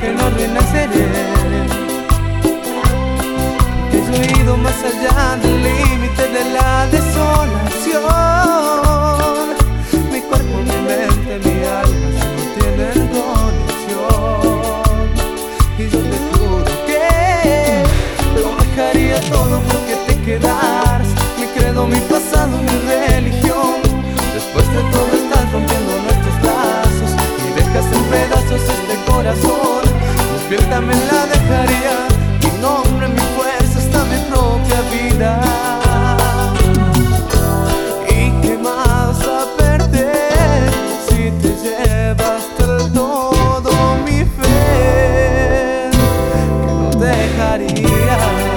que no renaceré. Que yo he ido más allá del límite de la desolación. Mi cuerpo, mi mente, mi alma ya no tienen conexión. Y yo te juro que lo dejaría todo porque te quedaras. Mi credo, mi pasado, mi religión. Después de todo estás rompiendo nuestros lazos y dejas en pedazos este corazón. Tu piel también la dejaría, mi nombre, mi fuerza, hasta mi propia vida. ¿Y qué más a perder si te llevas del todo mi fe? Que no dejaría.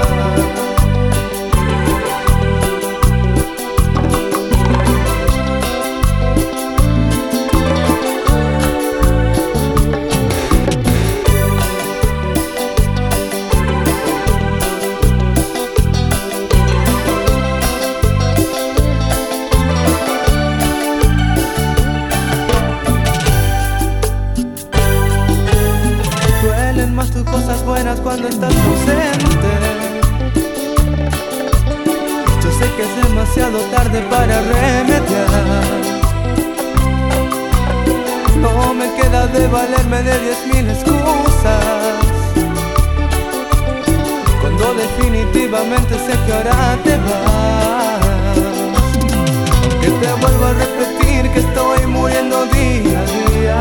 Más tus cosas buenas cuando estás ausente. Yo sé que es demasiado tarde para remediar. No me queda de valerme de 10.000 excusas, cuando definitivamente sé que ahora te vas. Que te vuelvo a repetir que estoy muriendo día a día.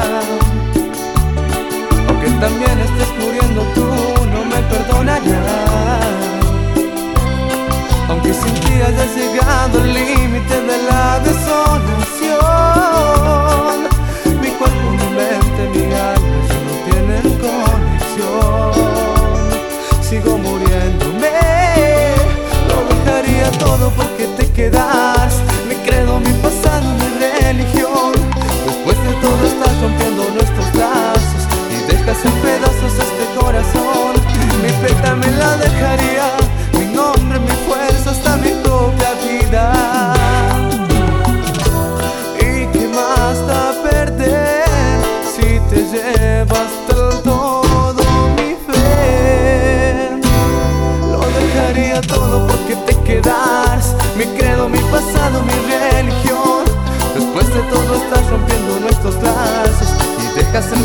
Que también estés muriendo tú, no me perdonarás. Aunque sin ti hayas llegado al límite de la desolación. Mi cuerpo, mi mente, mi alma ya no tienen conexión. Sigo muriéndome, lo dejaría todo porque te quedas. Mi credo, mi pasado, mi religión. Después de todo estás rompiendo nuestros lazos y dejas en pedazos este corazón. Mi fe también la dejaría, mi nombre, mi fuerza, hasta mi propia vida. ¿Y qué más da perder si te llevas del todo mi fe? Lo dejaría todo porque te quedas. Mi credo, mi pasado, mi religión. Después de todo estás rompiendo nuestros lazos y dejas en